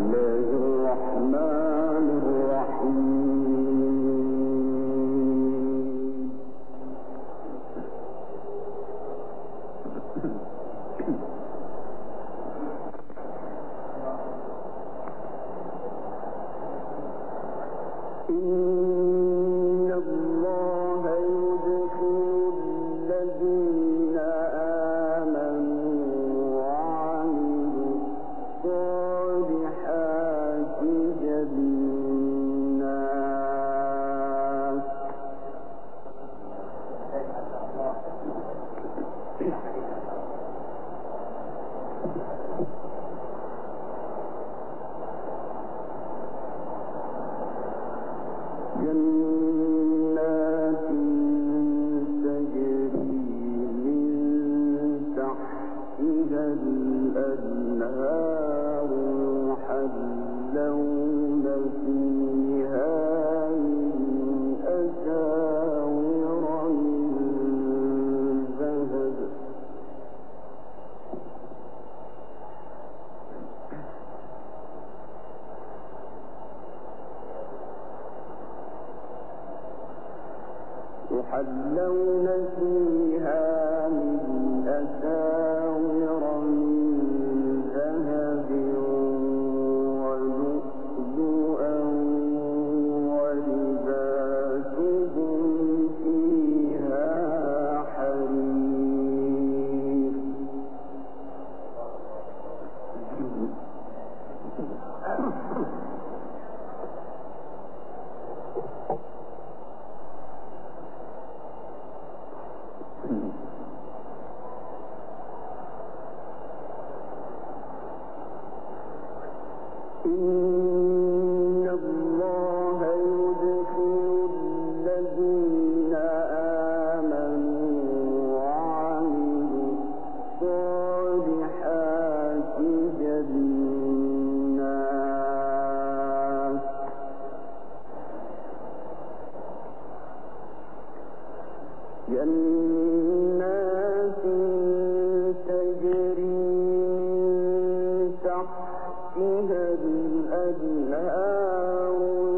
يحلون فيها من أساور من ذهب ولؤلؤا ولباسهم فيها حرير. إن الله يدخل الذين آمنوا وعملوا الصالحات جنات تجري من تحتها الأنهار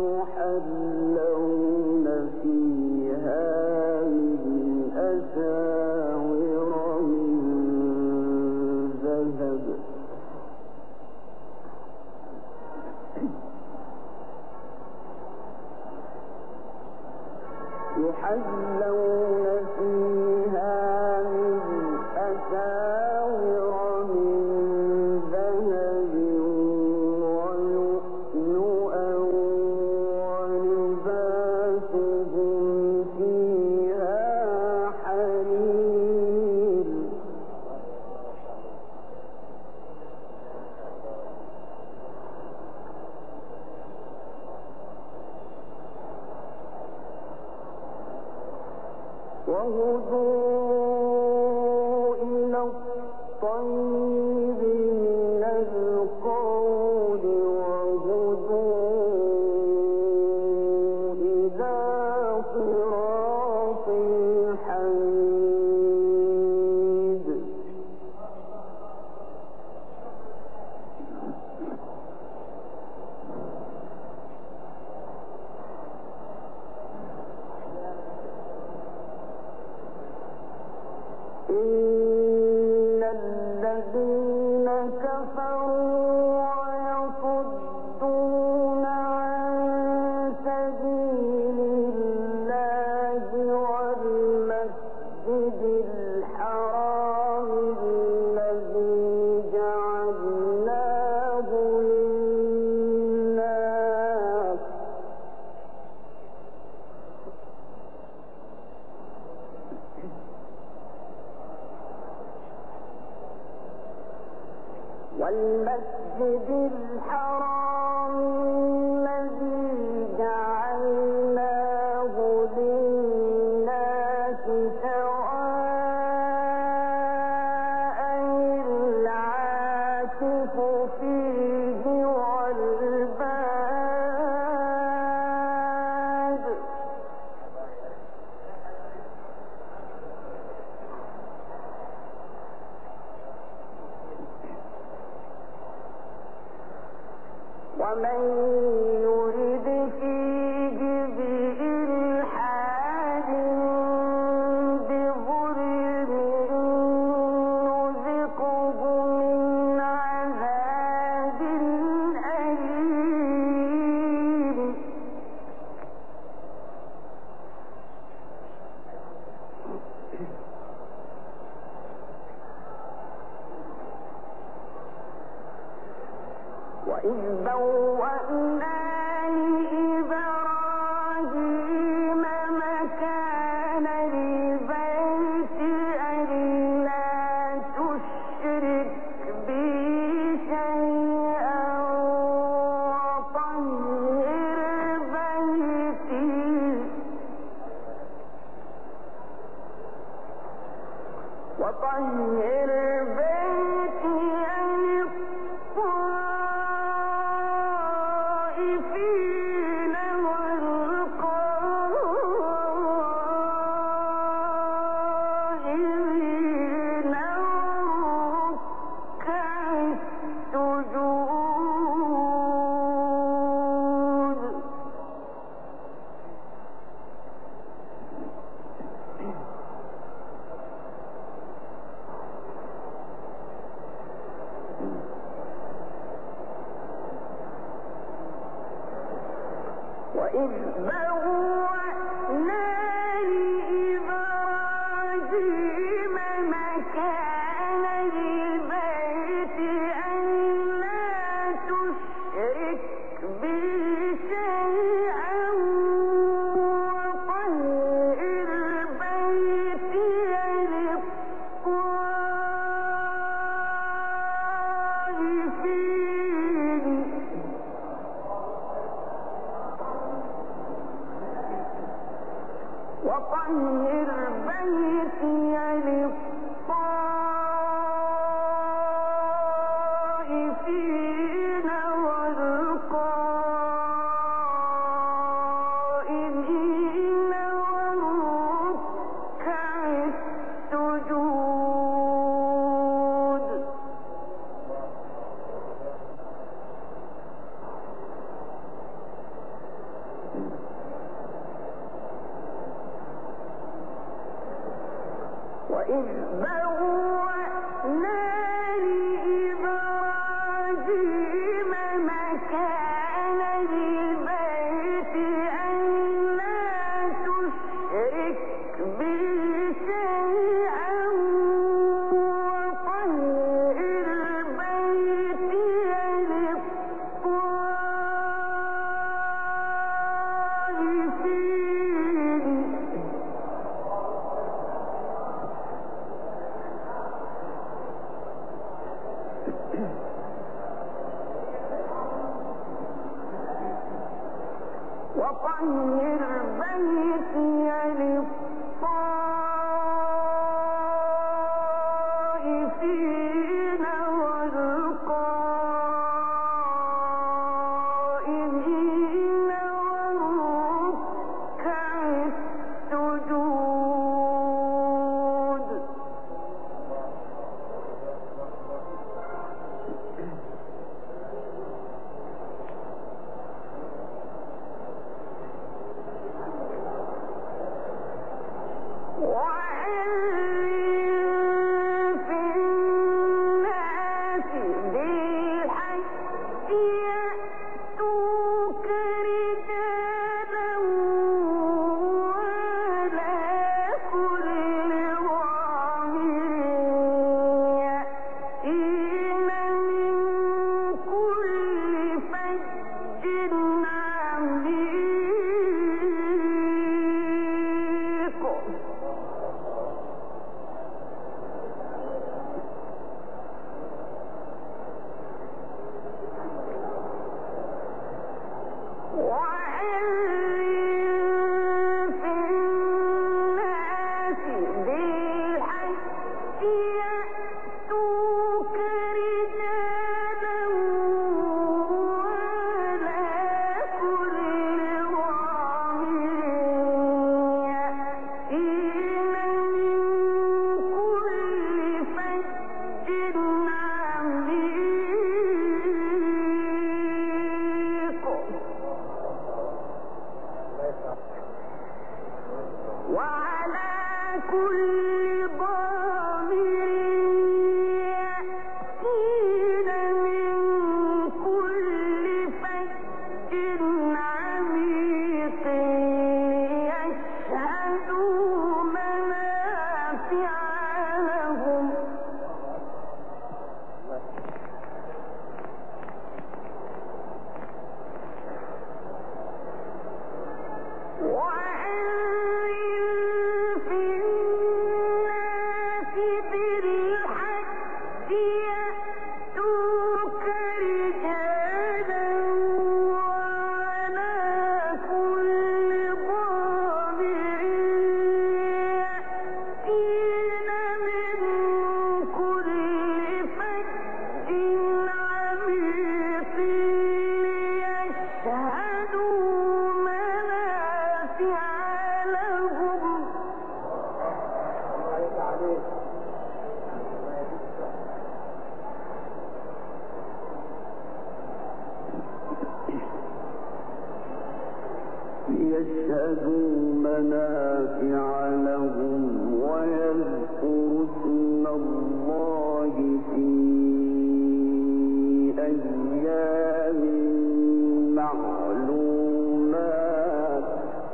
يحلون فيها من أساور من ذهب يحلون فيها من أساور من ذهب ولؤلؤا ولباسهم فيها حرير. وهدوا إلى الطيب من القول وهدوا إلى صراط الحميد. إن الذين كفروا ويصدون عن سبيل الله والمسجد الحرام الذي جعلناه للناس والمسجد الحرام الذي جعلناه للناس سواء العاكف فيه والباد ومن يرد فيه بإلحاد بظلم نذقه من عذاب أليم وإذ بوأنا لإبراهيم مكان البيت ألا تشرك بي شيئا وطهر بيتي للطائفين والقائمين والركع السجود وإذ بوأنا لإبراهيم مكان البيت ألا تشرك بي شيئا وطهر بيتي للطائفين والقائمين والركع السجود وإذ بوأنا لإبراهيم مكان البيت ألا تشرك بي شيئا وطهر بيتي للطائفين والقائمين والركع السجود ليشهدوا منافع لهم ويذكروا اسم الله في أيام معلومات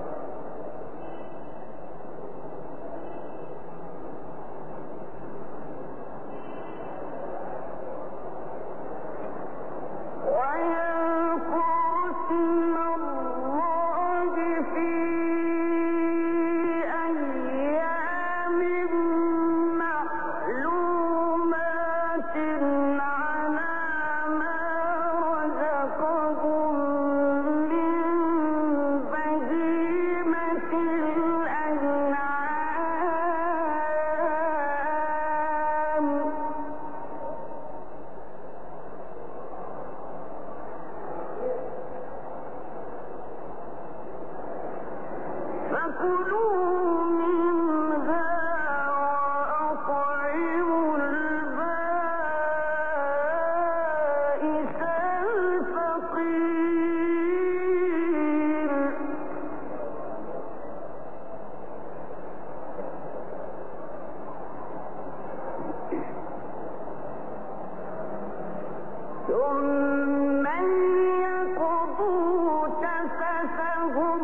ثم ليقضوا تفثهم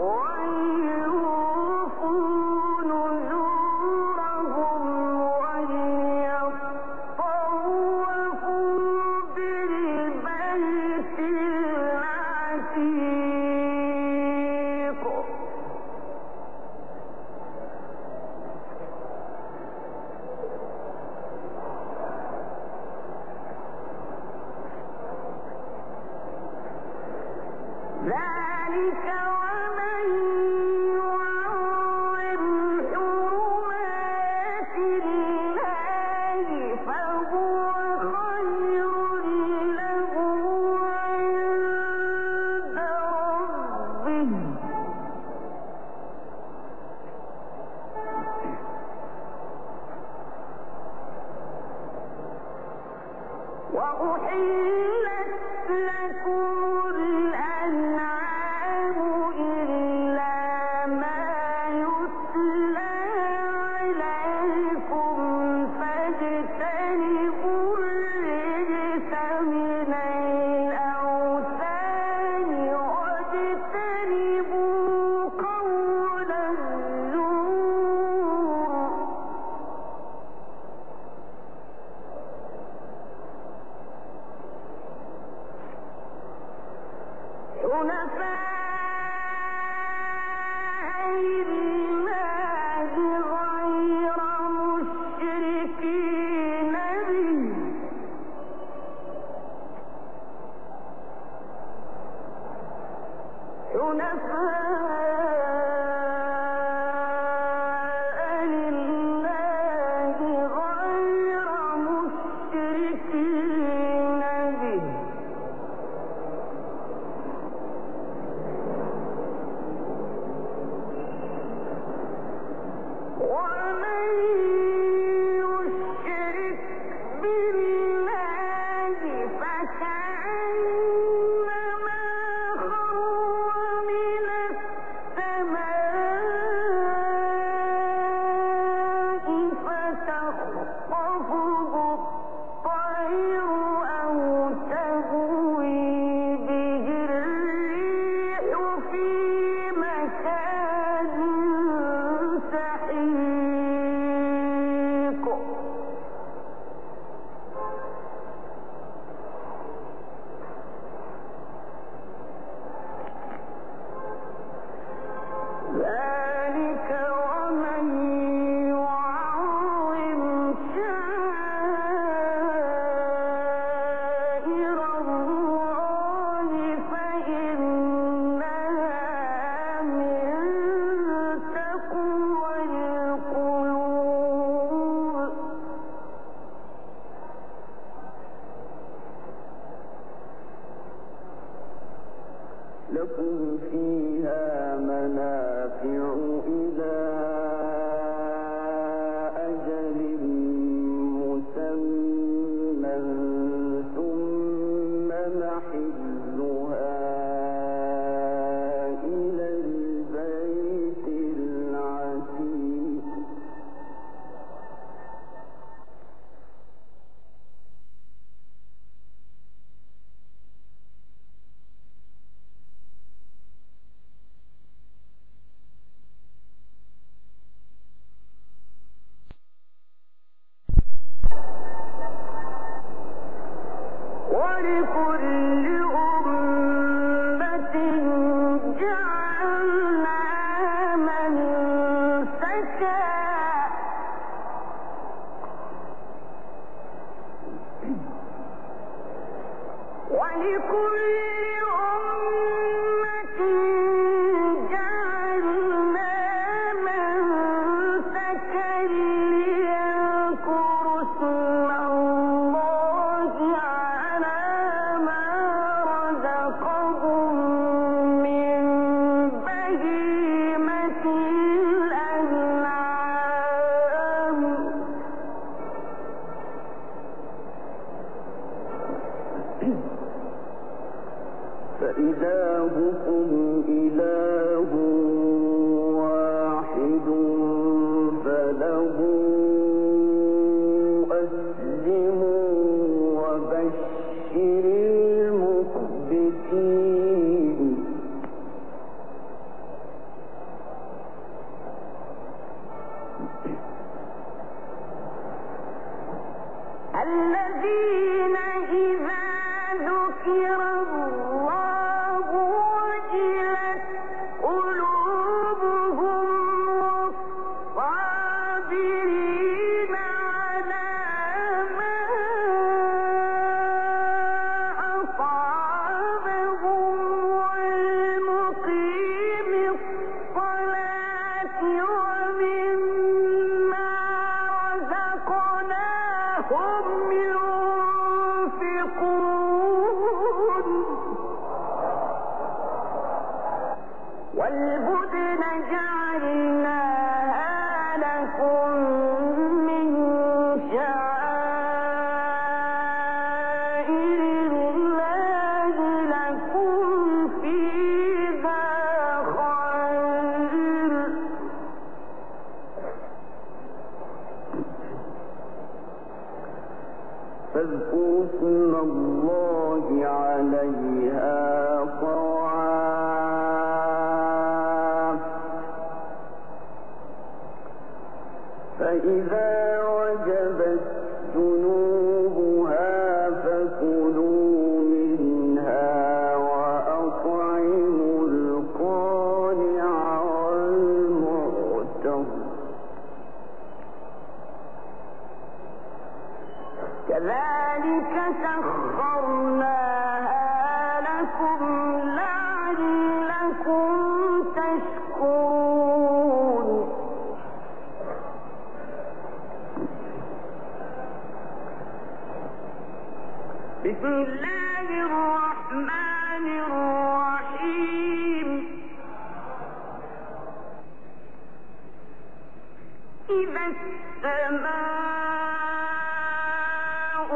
وليوفوا نذورهم وليطوفوا بالبيت العتيق ذلك ومن يعظم حرمات الله فهو خير له عند ربه وأحلت لكم الأنعام إلا ما يتلى عليكم فاجتنبوا الرجس من الأوثان واجتنبوا قول الزور حنفاء لله غير مشركين به ومن يشرك بالله فكأنما خر من السماء فتخطفه الطير أو تهوي به الريح في مكان سحيق ذلك ومن يعظم شعائر الله فإنها من تقوى القلوب لكم فيها منافع إلى أجل مسمى ثم محلها إلى فإلهكم إله واحد فله أسلموا وبشر المخبتين الذين إذا ذكر الله وجلت قلوبهم والصابرين على ما أصابهم والمقيم الصلاة ومما رزقناهم ينفقون والبدن جعلناها لكم من شعائر الله لكم فيها خير فاذكروا اسم الله عليها صواف فإذا وجبت جنوبها فكلوا منها وأطعموا القانع والمعتر كذلك سخرناها لكم لعلكم تشكرون بسم الله الرحمن الرحيم إذا السماء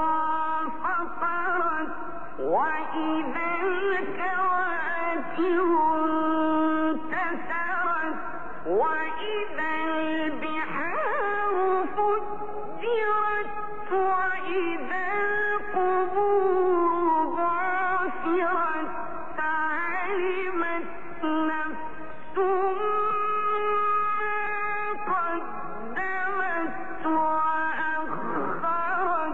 انفطرت وإذا الكواكب انتثرت وإذا البحار فجرت وإذا القبور بعثرت علمت نفس ما قدمت وأخرت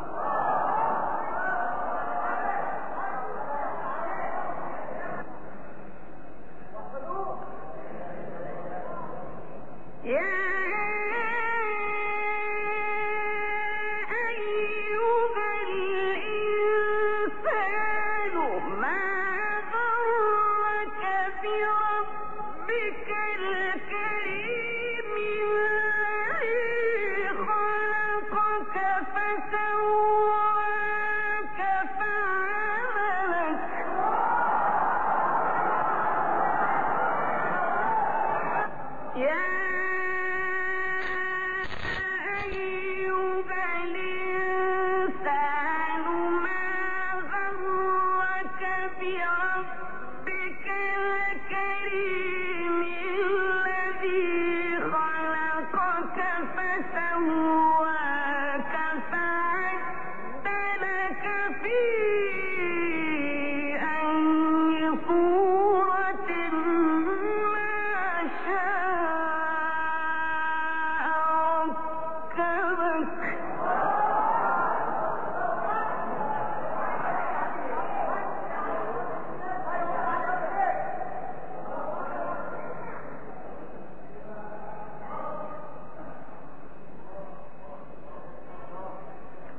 يا أيها الإنسان ما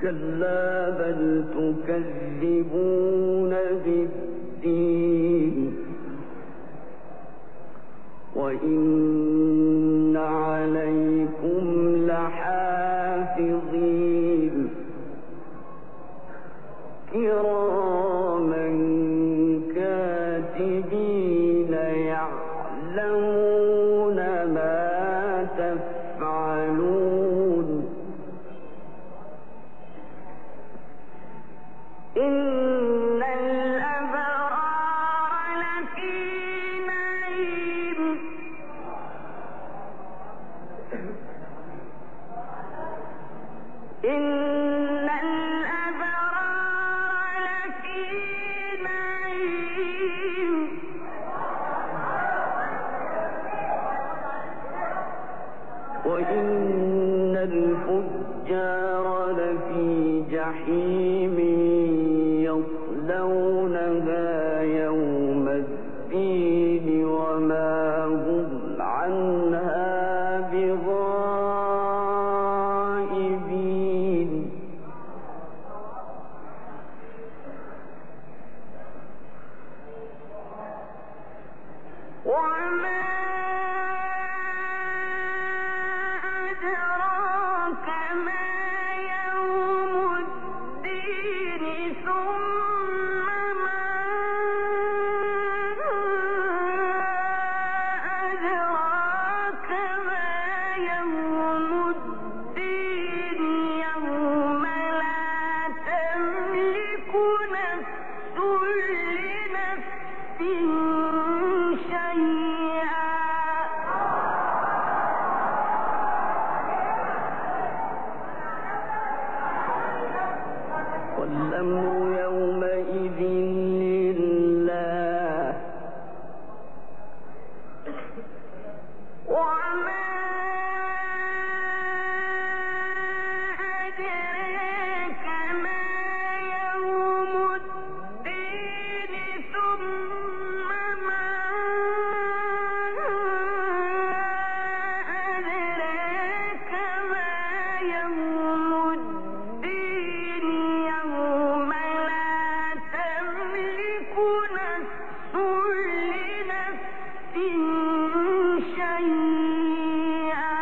كلا بل تكذبون بالدين وإن عليكم لحافظين كراما كاتبين يعلمون ما تفعلون إن الأبرار لفي نعيم إن الأبرار لفي نعيم وإن الفجار لفي جحيم يصلونها يوم الدين وما هم عنها بغائبين وما أدراك ما يوم الدين ثم ما أدراك ما يوم الدين يوم لا تملك نفس لنفس شيئا والأمر يومئذ لله وما أدراك ما يوم الدين ثم ما أدراك ما يوم الدين يوم لا تملك نفس لنفس شيئا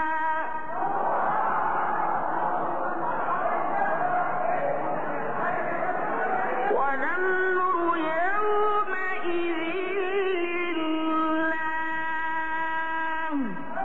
والأمر يومئذ لله